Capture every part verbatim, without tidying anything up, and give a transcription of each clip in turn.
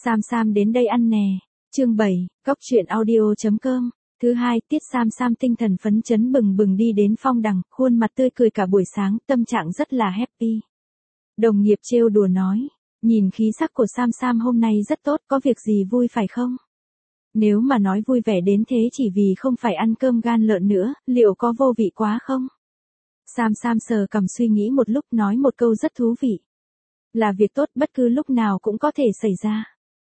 Sam Sam đến đây ăn nè. Chương bảy, Góc truyện audio chấm com. Thứ hai, tiết Sam Sam tinh thần phấn chấn bừng bừng đi đến Phong Đằng, khuôn mặt tươi cười cả buổi sáng, tâm trạng rất là happy. Đồng nghiệp trêu đùa nói, nhìn khí sắc của Sam Sam hôm nay rất tốt, có việc gì vui phải không? Nếu mà nói vui vẻ đến thế chỉ vì không phải ăn cơm gan lợn nữa, liệu có vô vị quá không? Sam Sam sờ cằm suy nghĩ một lúc nói một câu rất thú vị. Là việc tốt bất cứ lúc nào cũng có thể xảy ra.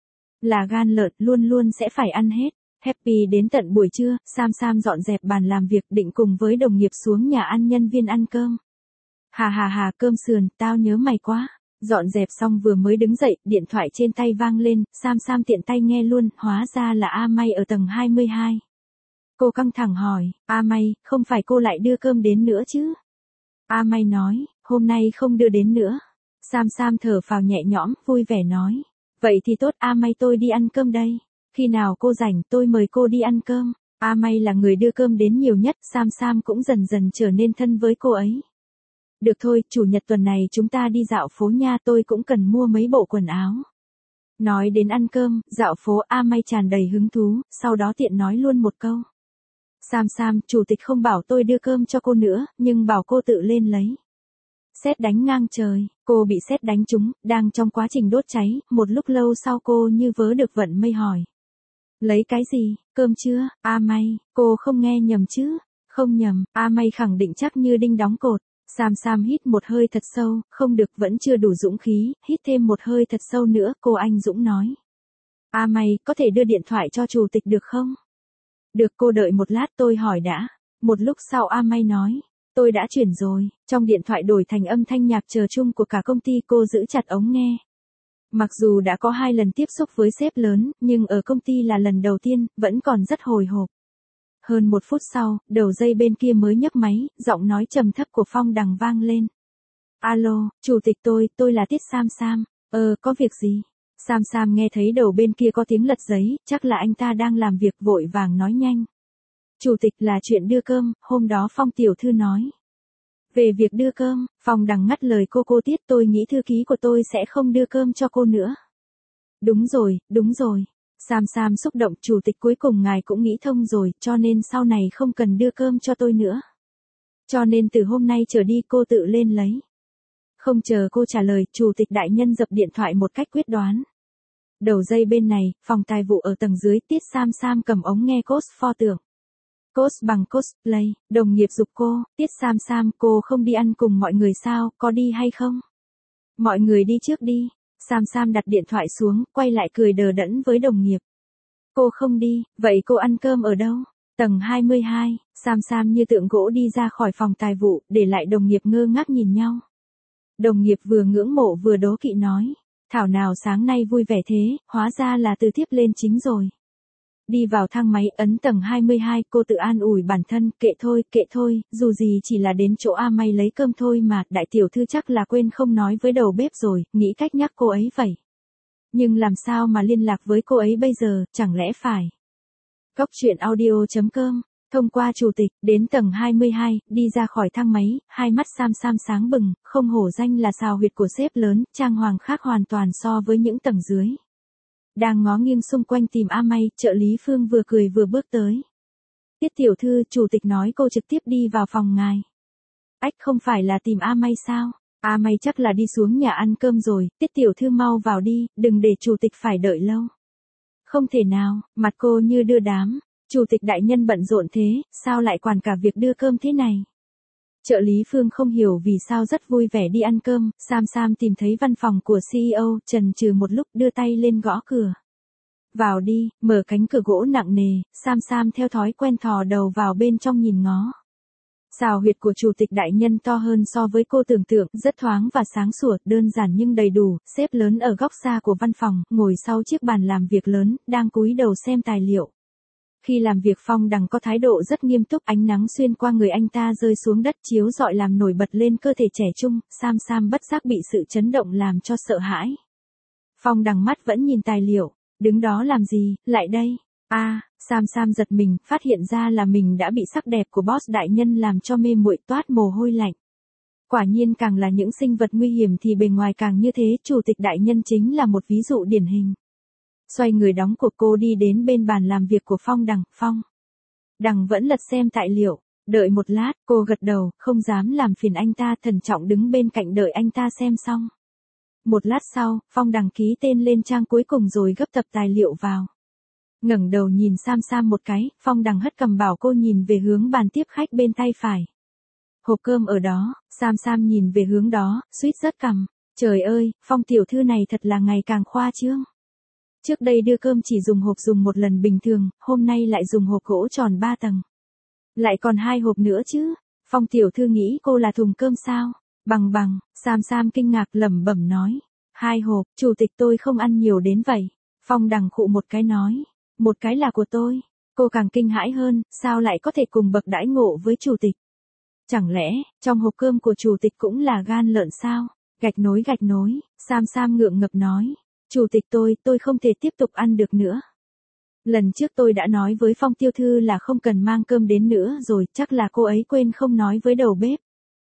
Là gan lợn luôn luôn sẽ phải ăn hết. Happy đến tận buổi trưa, Sam Sam dọn dẹp bàn làm việc định cùng với đồng nghiệp xuống nhà ăn nhân viên ăn cơm. Hà hà hà cơm sườn, tao nhớ mày quá. Dọn dẹp xong vừa mới đứng dậy, điện thoại trên tay vang lên, Sam Sam tiện tay nghe luôn, hóa ra là A May ở tầng hai mươi hai. Cô căng thẳng hỏi, A May, không phải cô lại đưa cơm đến nữa chứ? A May nói, hôm nay không đưa đến nữa. Sam Sam thở phào nhẹ nhõm, vui vẻ nói, vậy thì tốt, A May tôi đi ăn cơm đây. Khi nào cô rảnh tôi mời cô đi ăn cơm. A May là người đưa cơm đến nhiều nhất, Sam Sam cũng dần dần trở nên thân với cô ấy. Được thôi, chủ nhật tuần này chúng ta đi dạo phố nha, tôi cũng cần mua mấy bộ quần áo. Nói đến ăn cơm, dạo phố, A May tràn đầy hứng thú, sau đó tiện nói luôn một câu. Sam Sam, chủ tịch không bảo tôi đưa cơm cho cô nữa, nhưng bảo cô tự lên lấy. Sét đánh ngang trời, cô bị sét đánh trúng, đang trong quá trình đốt cháy, một lúc lâu sau cô như vớ được vận mây hỏi. Lấy cái gì, cơm chưa, A May, cô không nghe nhầm chứ? Không nhầm, A May khẳng định chắc như đinh đóng cột. Sam Sam hít một hơi thật sâu, không được vẫn chưa đủ dũng khí, hít thêm một hơi thật sâu nữa, cô anh Dũng nói. A May, có thể đưa điện thoại cho chủ tịch được không? Được, cô đợi một lát tôi hỏi đã. Một lúc sau A May nói, tôi đã chuyển rồi, trong điện thoại đổi thành âm thanh nhạc chờ chung của cả công ty, cô giữ chặt ống nghe. Mặc dù đã có hai lần tiếp xúc với sếp lớn, nhưng ở công ty là lần đầu tiên, vẫn còn rất hồi hộp. Hơn một phút sau, đầu dây bên kia mới nhấc máy, giọng nói trầm thấp của Phong Đằng vang lên. Alo, chủ tịch tôi, tôi là Tiết Sam Sam. Ờ, có việc gì? Sam Sam nghe thấy đầu bên kia có tiếng lật giấy, chắc là anh ta đang làm việc, vội vàng nói nhanh. Chủ tịch, là chuyện đưa cơm, hôm đó Phong tiểu thư nói. Về việc đưa cơm, Phong Đằng ngắt lời cô cô Tiết, tôi nghĩ thư ký của tôi sẽ không đưa cơm cho cô nữa. Đúng rồi, đúng rồi. Sam Sam xúc động, chủ tịch cuối cùng ngài cũng nghĩ thông rồi, cho nên sau này không cần đưa cơm cho tôi nữa. Cho nên từ hôm nay trở đi cô tự lên lấy. Không chờ cô trả lời, chủ tịch đại nhân dập điện thoại một cách quyết đoán. Đầu dây bên này, phòng tài vụ ở tầng dưới, Tiết Sam Sam cầm ống nghe cos pho tượng. Cos bằng cosplay, đồng nghiệp giục cô, Tiết Sam Sam, cô không đi ăn cùng mọi người sao, có đi hay không? Mọi người đi trước đi. Sam Sam đặt điện thoại xuống, quay lại cười đờ đẫn với đồng nghiệp. Cô không đi, vậy cô ăn cơm ở đâu? Tầng hai mươi hai, Sam Sam như tượng gỗ đi ra khỏi phòng tài vụ, để lại đồng nghiệp ngơ ngác nhìn nhau. Đồng nghiệp vừa ngưỡng mộ vừa đố kỵ nói, thảo nào sáng nay vui vẻ thế, hóa ra là từ tiếp lên chính rồi. Đi vào thang máy, ấn tầng hai mươi hai, cô tự an ủi bản thân, kệ thôi, kệ thôi, dù gì chỉ là đến chỗ A May lấy cơm thôi mà, đại tiểu thư chắc là quên không nói với đầu bếp rồi, nghĩ cách nhắc cô ấy vậy. Nhưng làm sao mà liên lạc với cô ấy bây giờ, chẳng lẽ phải. Góc truyện audio chấm com, thông qua chủ tịch, đến tầng hai mươi hai, đi ra khỏi thang máy, hai mắt Sam Sam sáng bừng, không hổ danh là xào huyệt của sếp lớn, trang hoàng khác hoàn toàn so với những tầng dưới. Đang ngó nghiêng xung quanh tìm A May, trợ lý Phương vừa cười vừa bước tới. Tiết tiểu thư, chủ tịch nói cô trực tiếp đi vào phòng ngài. Ách, không phải là tìm A May sao? A May chắc là đi xuống nhà ăn cơm rồi, Tiết tiểu thư mau vào đi, đừng để chủ tịch phải đợi lâu. Không thể nào, mặt cô như đưa đám, chủ tịch đại nhân bận rộn thế, sao lại quản cả việc đưa cơm thế này? Trợ lý Phương không hiểu vì sao rất vui vẻ đi ăn cơm, Sam Sam tìm thấy văn phòng của xê e ô, chần chừ một lúc đưa tay lên gõ cửa. Vào đi, mở cánh cửa gỗ nặng nề, Sam Sam theo thói quen thò đầu vào bên trong nhìn ngó. Xào huyệt của chủ tịch đại nhân to hơn so với cô tưởng tượng, rất thoáng và sáng sủa, đơn giản nhưng đầy đủ, sếp lớn ở góc xa của văn phòng, ngồi sau chiếc bàn làm việc lớn, đang cúi đầu xem tài liệu. Khi làm việc Phong Đằng có thái độ rất nghiêm túc, ánh nắng xuyên qua người anh ta rơi xuống đất chiếu rọi làm nổi bật lên cơ thể trẻ trung, Sam Sam bất giác bị sự chấn động làm cho sợ hãi. Phong Đằng mắt vẫn nhìn tài liệu, đứng đó làm gì, lại đây. A, à, Sam Sam giật mình, phát hiện ra là mình đã bị sắc đẹp của boss đại nhân làm cho mê muội, toát mồ hôi lạnh. Quả nhiên càng là những sinh vật nguy hiểm thì bề ngoài càng như thế, chủ tịch đại nhân chính là một ví dụ điển hình. Xoay người đóng cuộc cô đi đến bên bàn làm việc của Phong Đằng. Phong Đằng vẫn lật xem tài liệu. Đợi một lát, cô gật đầu, không dám làm phiền anh ta, thận trọng đứng bên cạnh đợi anh ta xem xong. Một lát sau, Phong Đằng ký tên lên trang cuối cùng rồi gấp tập tài liệu vào. Ngẩng đầu nhìn Sam Sam một cái, Phong Đằng hất cầm bảo cô nhìn về hướng bàn tiếp khách bên tay phải. Hộp cơm ở đó, Sam Sam nhìn về hướng đó, suýt rớt cằm. Trời ơi, Phong tiểu thư này thật là ngày càng khoa trương. Trước đây đưa cơm chỉ dùng hộp dùng một lần bình thường, hôm nay lại dùng hộp gỗ tròn ba tầng. Lại còn hai hộp nữa chứ. Phong tiểu thư nghĩ cô là thùng cơm sao? Bằng bằng, Sam Sam kinh ngạc lẩm bẩm nói. Hai hộp, chủ tịch tôi không ăn nhiều đến vậy. Phong Đằng khụ một cái nói. Một cái là của tôi. Cô càng kinh hãi hơn, sao lại có thể cùng bậc đãi ngộ với chủ tịch? Chẳng lẽ, trong hộp cơm của chủ tịch cũng là gan lợn sao? Gạch nối gạch nối, Sam Sam ngượng ngập nói. Chủ tịch tôi, tôi không thể tiếp tục ăn được nữa. Lần trước tôi đã nói với Phong tiểu thư là không cần mang cơm đến nữa rồi, chắc là cô ấy quên không nói với đầu bếp.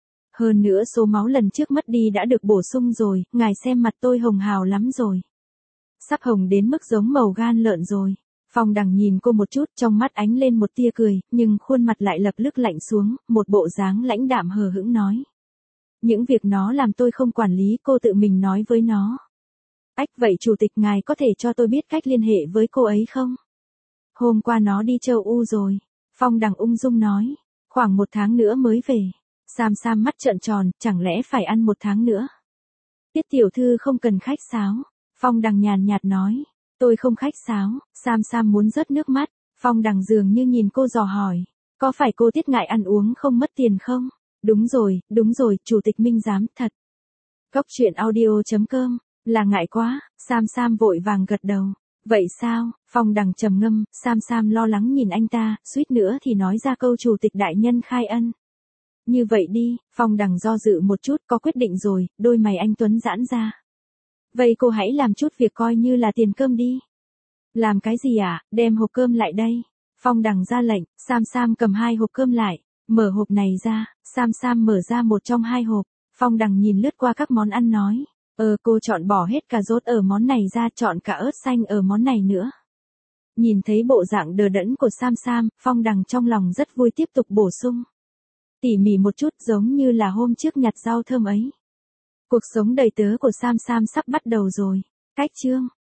Hơn nữa số máu lần trước mất đi đã được bổ sung rồi, ngài xem mặt tôi hồng hào lắm rồi. Sắp hồng đến mức giống màu gan lợn rồi. Phong Đằng nhìn cô một chút, trong mắt ánh lên một tia cười, nhưng khuôn mặt lại lập tức lạnh xuống, một bộ dáng lãnh đạm hờ hững nói. Những việc nó làm tôi không quản lý, cô tự mình nói với nó. Ách, vậy chủ tịch ngài có thể cho tôi biết cách liên hệ với cô ấy không? Hôm qua nó đi châu U rồi. Phong Đằng ung dung nói. Khoảng một tháng nữa mới về. Sam Sam mắt trợn tròn, chẳng lẽ phải ăn một tháng nữa? Tiết tiểu thư không cần khách sáo. Phong Đằng nhàn nhạt nói. Tôi không khách sáo. Sam Sam muốn rớt nước mắt. Phong Đằng dường như nhìn cô dò hỏi. Có phải cô Tiết ngại ăn uống không mất tiền không? Đúng rồi, đúng rồi, chủ tịch minh giám, thật. Cốc truyện audio chấm com. Là ngại quá, Sam Sam vội vàng gật đầu. Vậy sao? Phong Đằng trầm ngâm, Sam Sam lo lắng nhìn anh ta, suýt nữa thì nói ra câu chủ tịch đại nhân khai ân. Như vậy đi, Phong Đằng do dự một chút, có quyết định rồi, đôi mày anh tuấn giãn ra. Vậy cô hãy làm chút việc coi như là tiền cơm đi. Làm cái gì à? Đem hộp cơm lại đây. Phong Đằng ra lệnh, Sam Sam cầm hai hộp cơm lại, mở hộp này ra, Sam Sam mở ra một trong hai hộp. Phong Đằng nhìn lướt qua các món ăn nói. Ờ cô chọn bỏ hết cà rốt ở món này ra, chọn cả ớt xanh ở món này nữa. Nhìn thấy bộ dạng đờ đẫn của Sam Sam, Phong Đằng trong lòng rất vui tiếp tục bổ sung. Tỉ mỉ một chút giống như là hôm trước nhặt rau thơm ấy. Cuộc sống đầy tớ của Sam Sam sắp bắt đầu rồi. Cách chương